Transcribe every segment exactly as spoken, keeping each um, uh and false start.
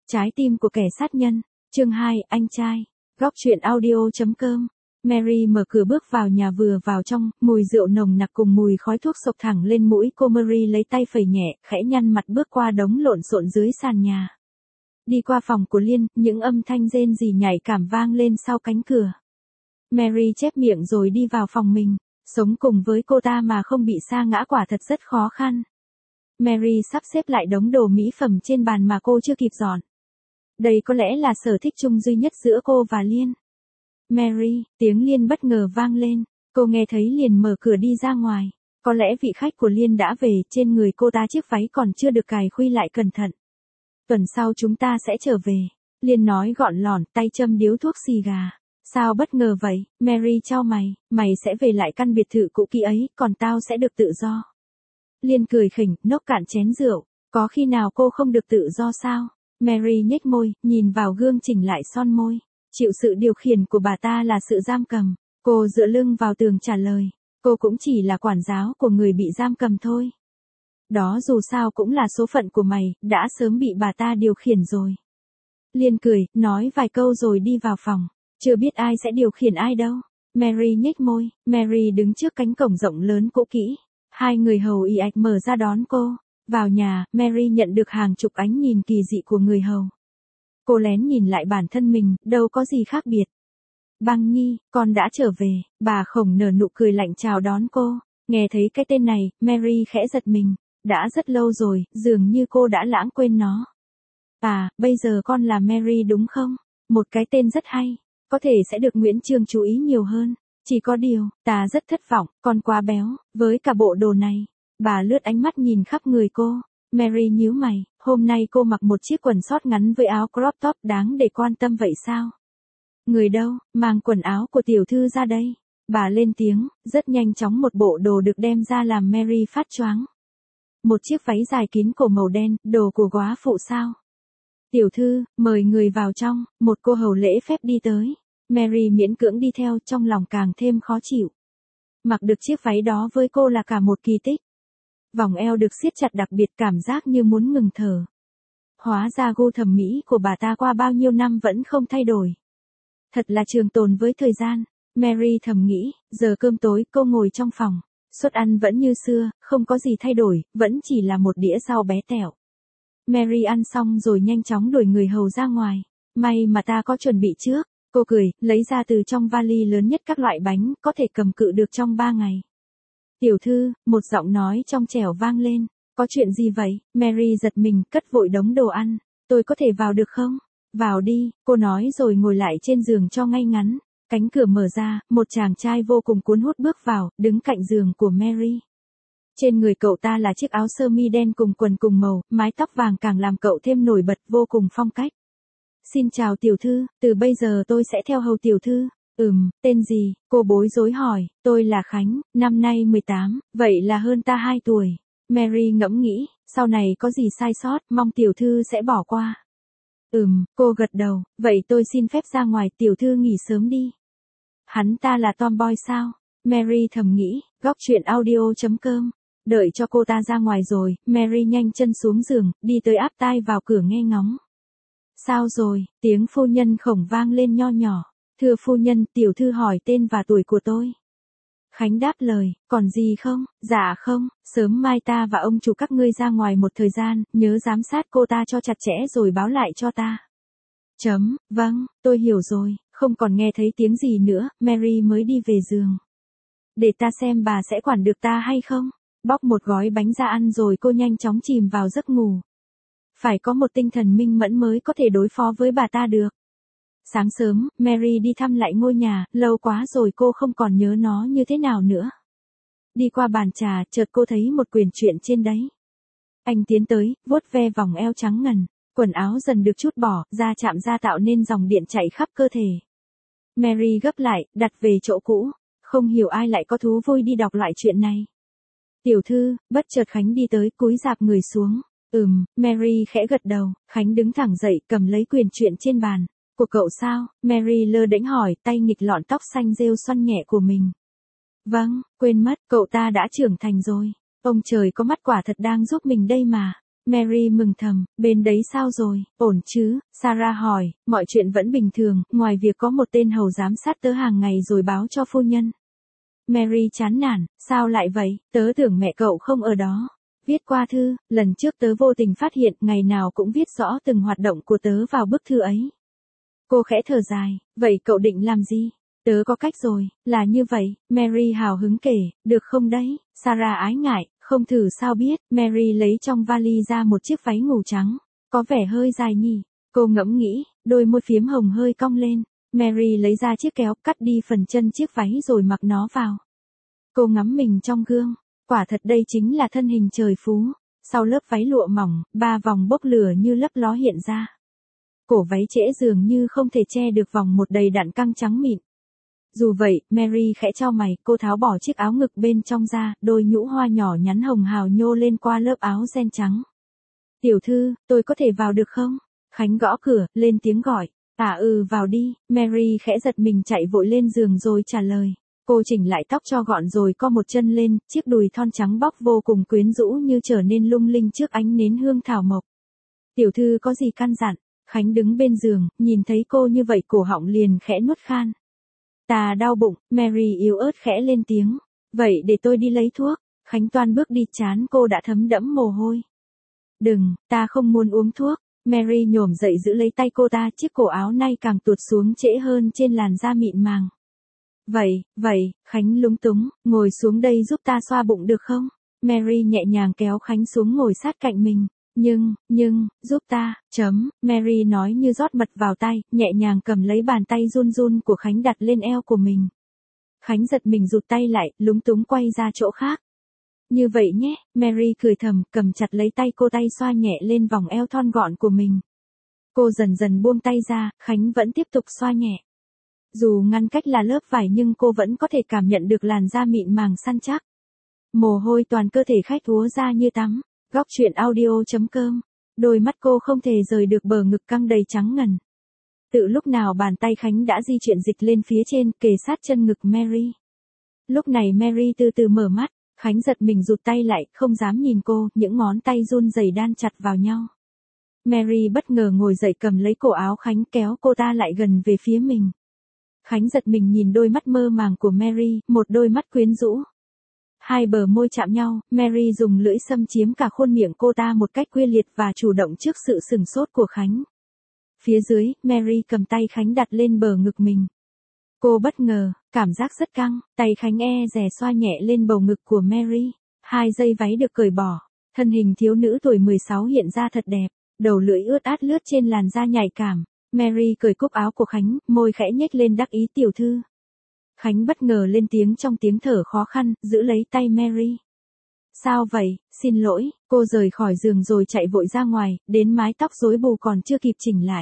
Trái tim của kẻ sát nhân, chương hai, anh trai, góc truyện audio.com. Mary mở cửa bước vào nhà, vừa vào trong, mùi rượu nồng nặc cùng mùi khói thuốc sộc thẳng lên mũi cô. Mary lấy tay phẩy nhẹ, khẽ nhăn mặt bước qua đống lộn xộn dưới sàn nhà. Đi qua phòng của Liên, những âm thanh rên rỉ nhạy cảm vang lên sau cánh cửa. Mary chép miệng rồi đi vào phòng mình. Sống cùng với cô ta mà không bị sa ngã quả thật rất khó khăn. Mary sắp xếp lại đống đồ mỹ phẩm trên bàn mà cô chưa kịp dọn. Đây có lẽ là sở thích chung duy nhất giữa cô và Liên. Mary, tiếng Liên bất ngờ vang lên. Cô nghe thấy liền mở cửa đi ra ngoài. Có lẽ vị khách của Liên đã về, trên người cô ta chiếc váy còn chưa được cài khuy lại cẩn thận. Tuần sau chúng ta sẽ trở về. Liên nói gọn lỏn, tay châm điếu thuốc xì gà. Sao bất ngờ vậy? Mary chau mày, mày sẽ về lại căn biệt thự cũ kỹ ấy, còn tao sẽ được tự do. Liên cười khỉnh, nốc cạn chén rượu. Có khi nào cô không được tự do sao? Mary nhếch môi, nhìn vào gương chỉnh lại son môi. Chịu sự điều khiển của bà ta là sự giam cầm. Cô dựa lưng vào tường trả lời. Cô cũng chỉ là quản giáo của người bị giam cầm thôi. Đó dù sao cũng là số phận của mày, đã sớm bị bà ta điều khiển rồi. Liên cười, nói vài câu rồi đi vào phòng. Chưa biết ai sẽ điều khiển ai đâu. Mary nhếch môi. Mary đứng trước cánh cổng rộng lớn cũ kỹ. Hai người hầu ì ạch mở ra đón cô. Vào nhà, Mary nhận được hàng chục ánh nhìn kỳ dị của người hầu. Cô lén nhìn lại bản thân mình, đâu có gì khác biệt. Băng Nhi, con đã trở về. Bà Khổng nở nụ cười lạnh chào đón cô. Nghe thấy cái tên này, Mary khẽ giật mình. Đã rất lâu rồi, dường như cô đã lãng quên nó. À, bây giờ con là Mary đúng không? Một cái tên rất hay. Có thể sẽ được Nguyễn Trương chú ý nhiều hơn. Chỉ có điều, ta rất thất vọng, con quá béo, với cả bộ đồ này. Bà lướt ánh mắt nhìn khắp người cô. Mary nhíu mày, hôm nay cô mặc một chiếc quần sót ngắn với áo crop top đáng để quan tâm vậy sao? Người đâu, mang quần áo của tiểu thư ra đây. Bà lên tiếng, rất nhanh chóng một bộ đồ được đem ra làm Mary phát choáng. Một chiếc váy dài kín cổ màu đen, đồ của góa phụ sao? Tiểu thư, mời người vào trong, một cô hầu lễ phép đi tới. Mary miễn cưỡng đi theo, trong lòng càng thêm khó chịu. Mặc được chiếc váy đó với cô là cả một kỳ tích. Vòng eo được siết chặt đặc biệt, cảm giác như muốn ngừng thở. Hóa ra gu thẩm mỹ của bà ta qua bao nhiêu năm vẫn không thay đổi. Thật là trường tồn với thời gian. Mary thầm nghĩ. Giờ cơm tối, cô ngồi trong phòng. Suất ăn vẫn như xưa, không có gì thay đổi, vẫn chỉ là một đĩa rau bé tẹo. Mary ăn xong rồi nhanh chóng đuổi người hầu ra ngoài. May mà ta có chuẩn bị trước. Cô cười, lấy ra từ trong vali lớn nhất các loại bánh, có thể cầm cự được trong ba ngày. Tiểu thư, một giọng nói trong trẻo vang lên. Có chuyện gì vậy? Mary giật mình, cất vội đống đồ ăn. Tôi có thể vào được không? Vào đi, cô nói rồi ngồi lại trên giường cho ngay ngắn. Cánh cửa mở ra, một chàng trai vô cùng cuốn hút bước vào, đứng cạnh giường của Mary. Trên người cậu ta là chiếc áo sơ mi đen cùng quần cùng màu, mái tóc vàng càng làm cậu thêm nổi bật, vô cùng phong cách. Xin chào tiểu thư, từ bây giờ tôi sẽ theo hầu tiểu thư. Ừm, tên gì? Cô bối rối hỏi. Tôi là Khánh, năm nay mười tám, vậy là hơn ta hai tuổi. Mary ngẫm nghĩ, sau này có gì sai sót, mong tiểu thư sẽ bỏ qua. Ừm, cô gật đầu, vậy tôi xin phép ra ngoài, tiểu thư nghỉ sớm đi. Hắn ta là tomboy sao? Mary thầm nghĩ, góc truyện audio.com. Đợi cho cô ta ra ngoài rồi, Mary nhanh chân xuống giường, đi tới áp tai vào cửa nghe ngóng. Sao rồi? Tiếng phu nhân Khổng vang lên nho nhỏ. Thưa phu nhân, tiểu thư hỏi tên và tuổi của tôi. Khánh đáp lời, còn gì không? Dạ không, sớm mai ta và ông chủ các ngươi ra ngoài một thời gian, nhớ giám sát cô ta cho chặt chẽ rồi báo lại cho ta. Chấm, vâng, tôi hiểu rồi, không còn nghe thấy tiếng gì nữa, Mary mới đi về giường. Để ta xem bà sẽ quản được ta hay không? Bóc một gói bánh ra ăn rồi cô nhanh chóng chìm vào giấc ngủ. Phải có một tinh thần minh mẫn mới có thể đối phó với bà ta được. Sáng sớm, Mary đi thăm lại ngôi nhà, lâu quá rồi cô không còn nhớ nó như thế nào nữa. Đi qua bàn trà, chợt cô thấy một quyển truyện trên đấy. Anh tiến tới, vuốt ve vòng eo trắng ngần, quần áo dần được trút bỏ, da chạm da tạo nên dòng điện chạy khắp cơ thể. Mary gấp lại, đặt về chỗ cũ, không hiểu ai lại có thú vui đi đọc loại chuyện này. Tiểu thư, bất chợt Khánh đi tới, cúi rạp người xuống. Ừm, Mary khẽ gật đầu, Khánh đứng thẳng dậy, cầm lấy quyển truyện trên bàn. Của cậu sao? Mary lơ đễnh hỏi, tay nghịch lọn tóc xanh rêu xoăn nhẹ của mình. Vâng, quên mất, cậu ta đã trưởng thành rồi. Ông trời có mắt quả thật đang giúp mình đây mà. Mary mừng thầm, bên đấy sao rồi, ổn chứ? Sarah hỏi, mọi chuyện vẫn bình thường, ngoài việc có một tên hầu giám sát tớ hàng ngày rồi báo cho phu nhân. Mary chán nản, sao lại vậy, tớ tưởng mẹ cậu không ở đó. Viết qua thư, lần trước tớ vô tình phát hiện ngày nào cũng viết rõ từng hoạt động của tớ vào bức thư ấy. Cô khẽ thở dài, vậy cậu định làm gì? Tớ có cách rồi, là như vậy, Mary hào hứng kể, được không đấy? Sarah ái ngại, không thử sao biết, Mary lấy trong vali ra một chiếc váy ngủ trắng, có vẻ hơi dài nhỉ. Cô ngẫm nghĩ, đôi môi phiếm hồng hơi cong lên, Mary lấy ra chiếc kéo cắt đi phần chân chiếc váy rồi mặc nó vào. Cô ngắm mình trong gương, quả thật đây chính là thân hình trời phú, sau lớp váy lụa mỏng, ba vòng bốc lửa như lấp ló hiện ra. Cổ váy trễ dường như không thể che được vòng một đầy đặn căng trắng mịn. Dù vậy, Mary khẽ chau mày, cô tháo bỏ chiếc áo ngực bên trong ra, đôi nhũ hoa nhỏ nhắn hồng hào nhô lên qua lớp áo ren trắng. Tiểu thư, tôi có thể vào được không? Khánh gõ cửa, lên tiếng gọi. À ừ vào đi, Mary khẽ giật mình chạy vội lên giường rồi trả lời. Cô chỉnh lại tóc cho gọn rồi co một chân lên, chiếc đùi thon trắng bóc vô cùng quyến rũ như trở nên lung linh trước ánh nến hương thảo mộc. Tiểu thư có gì căn dặn? Khánh đứng bên giường, nhìn thấy cô như vậy cổ họng liền khẽ nuốt khan. Ta đau bụng, Mary yếu ớt khẽ lên tiếng. Vậy để tôi đi lấy thuốc. Khánh toan bước đi, trán cô đã thấm đẫm mồ hôi. Đừng, ta không muốn uống thuốc. Mary nhổm dậy giữ lấy tay cô ta, chiếc cổ áo nay càng tuột xuống trễ hơn trên làn da mịn màng. Vậy, vậy, Khánh lúng túng, ngồi xuống đây giúp ta xoa bụng được không? Mary nhẹ nhàng kéo Khánh xuống ngồi sát cạnh mình. Nhưng, nhưng, giúp ta, chấm, Mary nói như rót mật vào tay, nhẹ nhàng cầm lấy bàn tay run run của Khánh đặt lên eo của mình. Khánh giật mình rụt tay lại, lúng túng quay ra chỗ khác. Như vậy nhé, Mary cười thầm, cầm chặt lấy tay cô, tay xoa nhẹ lên vòng eo thon gọn của mình. Cô dần dần buông tay ra, Khánh vẫn tiếp tục xoa nhẹ. Dù ngăn cách là lớp vải nhưng cô vẫn có thể cảm nhận được làn da mịn màng săn chắc. Mồ hôi toàn cơ thể khách úa ra như tắm. Góc truyện audio chấm com. Đôi mắt cô không thể rời được bờ ngực căng đầy trắng ngần. Tự lúc nào bàn tay Khánh đã di chuyển dịch lên phía trên, kề sát chân ngực Mary. Lúc này Mary từ từ mở mắt, Khánh giật mình rụt tay lại, không dám nhìn cô, những ngón tay run rẩy đan chặt vào nhau. Mary bất ngờ ngồi dậy cầm lấy cổ áo Khánh kéo cô ta lại gần về phía mình. Khánh giật mình nhìn đôi mắt mơ màng của Mary, một đôi mắt quyến rũ. Hai bờ môi chạm nhau, Mary dùng lưỡi xâm chiếm cả khuôn miệng cô ta một cách quyết liệt và chủ động trước sự sửng sốt của Khánh. Phía dưới, Mary cầm tay Khánh đặt lên bờ ngực mình. Cô bất ngờ, cảm giác rất căng, tay Khánh e dè xoa nhẹ lên bầu ngực của Mary. Hai dây váy được cởi bỏ, thân hình thiếu nữ tuổi mười sáu hiện ra thật đẹp, đầu lưỡi ướt át lướt trên làn da nhạy cảm. Mary cởi cúc áo của Khánh, môi khẽ nhếch lên đắc ý, tiểu thư. Khánh bất ngờ lên tiếng trong tiếng thở khó khăn, giữ lấy tay Mary. Sao vậy, xin lỗi, cô rời khỏi giường rồi chạy vội ra ngoài, đến mái tóc rối bù còn chưa kịp chỉnh lại.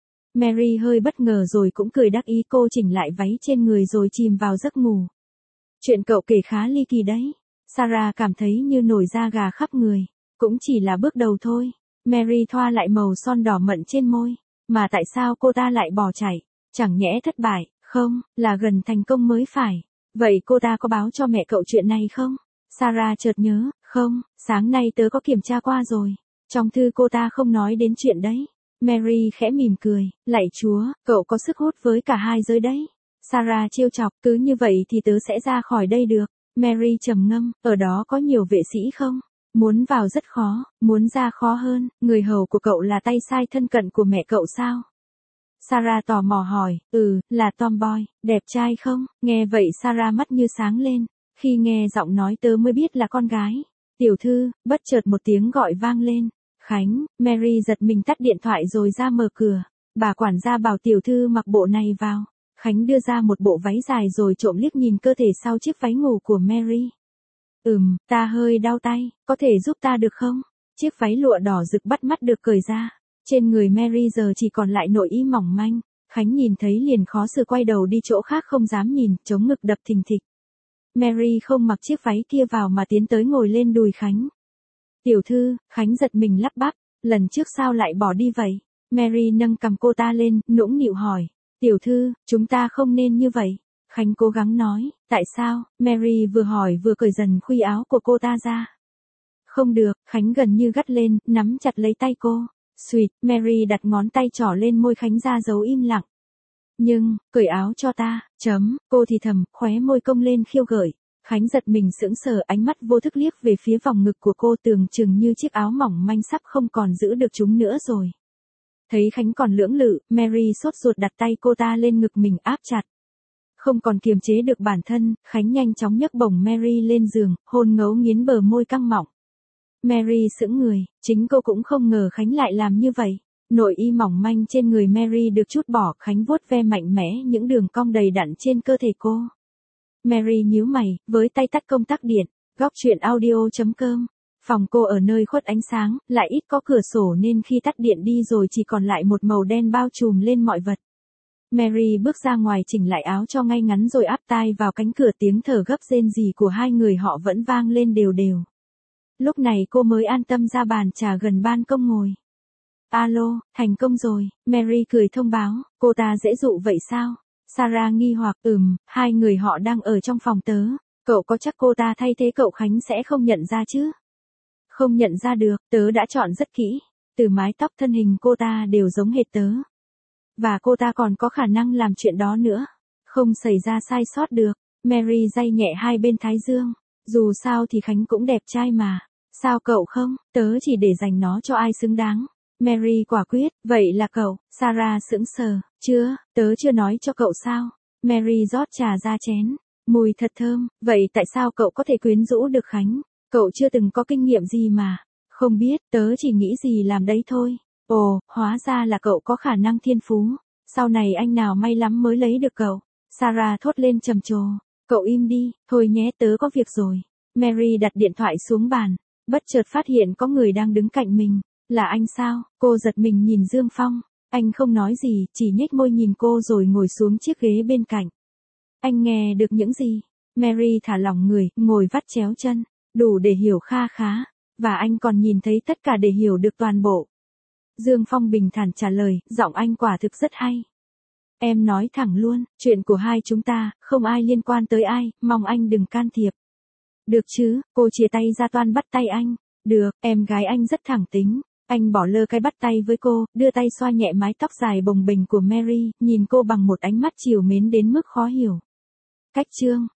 Mary hơi bất ngờ rồi cũng cười đắc ý, cô chỉnh lại váy trên người rồi chìm vào giấc ngủ. Chuyện cậu kể khá ly kỳ đấy. Sarah cảm thấy như nổi da gà khắp người. Cũng chỉ là bước đầu thôi. Mary thoa lại màu son đỏ mận trên môi. Mà tại sao cô ta lại bỏ chạy? Chẳng nhẽ thất bại? Không, là gần thành công mới phải. Vậy cô ta có báo cho mẹ cậu chuyện này không? Sarah chợt nhớ, không, sáng nay tớ có kiểm tra qua rồi. Trong thư cô ta không nói đến chuyện đấy. Mary khẽ mỉm cười, lạy Chúa, cậu có sức hút với cả hai giới đấy. Sarah trêu chọc, cứ như vậy thì tớ sẽ ra khỏi đây được. Mary trầm ngâm, ở đó có nhiều vệ sĩ không? Muốn vào rất khó, muốn ra khó hơn, người hầu của cậu là tay sai thân cận của mẹ cậu sao? Sarah tò mò hỏi, ừ, là Tomboy, đẹp trai không? Nghe vậy Sarah mắt như sáng lên, khi nghe giọng nói tớ mới biết là con gái. Tiểu thư, bất chợt một tiếng gọi vang lên. Khánh, Mary giật mình tắt điện thoại rồi ra mở cửa. Bà quản gia bảo tiểu thư mặc bộ này vào. Khánh đưa ra một bộ váy dài rồi trộm liếc nhìn cơ thể sau chiếc váy ngủ của Mary. Ừm, ta hơi đau tay, có thể giúp ta được không? Chiếc váy lụa đỏ rực bắt mắt được cởi ra. Trên người Mary giờ chỉ còn lại nội y mỏng manh. Khánh nhìn thấy liền khó xử quay đầu đi chỗ khác không dám nhìn, chống ngực đập thình thịch. Mary không mặc chiếc váy kia vào mà tiến tới ngồi lên đùi Khánh. Tiểu thư, Khánh giật mình lắp bắp, lần trước sao lại bỏ đi vậy? Mary nâng cầm cô ta lên, nũng nịu hỏi. Tiểu thư, chúng ta không nên như vậy. Khánh cố gắng nói, tại sao? Mary vừa hỏi vừa cởi dần khuy áo của cô ta ra. Không được, Khánh gần như gắt lên, nắm chặt lấy tay cô. Sweet, Mary đặt ngón tay trỏ lên môi Khánh ra dấu im lặng. Nhưng, cởi áo cho ta, chấm, cô thì thầm, khóe môi cong lên khiêu gợi. Khánh giật mình sững sờ, ánh mắt vô thức liếc về phía vòng ngực của cô, tưởng chừng như chiếc áo mỏng manh sắp không còn giữ được chúng nữa rồi. Thấy Khánh còn lưỡng lự, Mary sốt ruột đặt tay cô ta lên ngực mình áp chặt. Không còn kiềm chế được bản thân, Khánh nhanh chóng nhấc bổng Mary lên giường, hôn ngấu nghiến bờ môi căng mọng. Mary sững người, chính cô cũng không ngờ Khánh lại làm như vậy. Nội y mỏng manh trên người Mary được trút bỏ, Khánh vuốt ve mạnh mẽ những đường cong đầy đặn trên cơ thể cô. Mary nhíu mày, với tay tắt công tắc điện. Góc truyện audio chấm com. Phòng cô ở nơi khuất ánh sáng, lại ít có cửa sổ nên khi tắt điện đi rồi chỉ còn lại một màu đen bao trùm lên mọi vật. Mary bước ra ngoài chỉnh lại áo cho ngay ngắn rồi áp tai vào cánh cửa, tiếng thở gấp rên rỉ của hai người họ vẫn vang lên đều đều. Lúc này cô mới an tâm ra bàn trà gần ban công ngồi. Alo, thành công rồi, Mary cười thông báo, cô ta dễ dụ vậy sao? Sarah nghi hoặc, ừm, hai người họ đang ở trong phòng tớ, cậu có chắc cô ta thay thế cậu Khánh sẽ không nhận ra chứ? Không nhận ra được, tớ đã chọn rất kỹ, từ mái tóc thân hình cô ta đều giống hệt tớ. Và cô ta còn có khả năng làm chuyện đó nữa, không xảy ra sai sót được. Mary day nhẹ hai bên thái dương, dù sao thì Khánh cũng đẹp trai mà, sao cậu không, tớ chỉ để dành nó cho ai xứng đáng. Mary quả quyết, vậy là cậu. Sarah sững sờ, chưa, tớ chưa nói cho cậu sao. Mary rót trà ra chén, mùi thật thơm, vậy tại sao cậu có thể quyến rũ được Khánh? Cậu chưa từng có kinh nghiệm gì mà. Không biết, tớ chỉ nghĩ gì làm đấy thôi. Ồ, hóa ra là cậu có khả năng thiên phú. Sau này anh nào may lắm mới lấy được cậu. Sarah thốt lên trầm trồ. Cậu im đi, thôi nhé, tớ có việc rồi. Mary đặt điện thoại xuống bàn, bất chợt phát hiện có người đang đứng cạnh mình. Là anh sao? Cô giật mình nhìn Dương Phong. Anh không nói gì, chỉ nhếch môi nhìn cô rồi ngồi xuống chiếc ghế bên cạnh. Anh nghe được những gì? Mary thả lỏng người, ngồi vắt chéo chân, đủ để hiểu kha khá. Và anh còn nhìn thấy tất cả để hiểu được toàn bộ. Dương Phong bình thản trả lời, giọng anh quả thực rất hay. Em nói thẳng luôn, chuyện của hai chúng ta, không ai liên quan tới ai, mong anh đừng can thiệp. Được chứ, cô chia tay ra toan bắt tay anh. Được, em gái anh rất thẳng tính. Anh bỏ lơ cái bắt tay với cô, đưa tay xoa nhẹ mái tóc dài bồng bềnh của Mary, nhìn cô bằng một ánh mắt trìu mến đến mức khó hiểu. Cách chương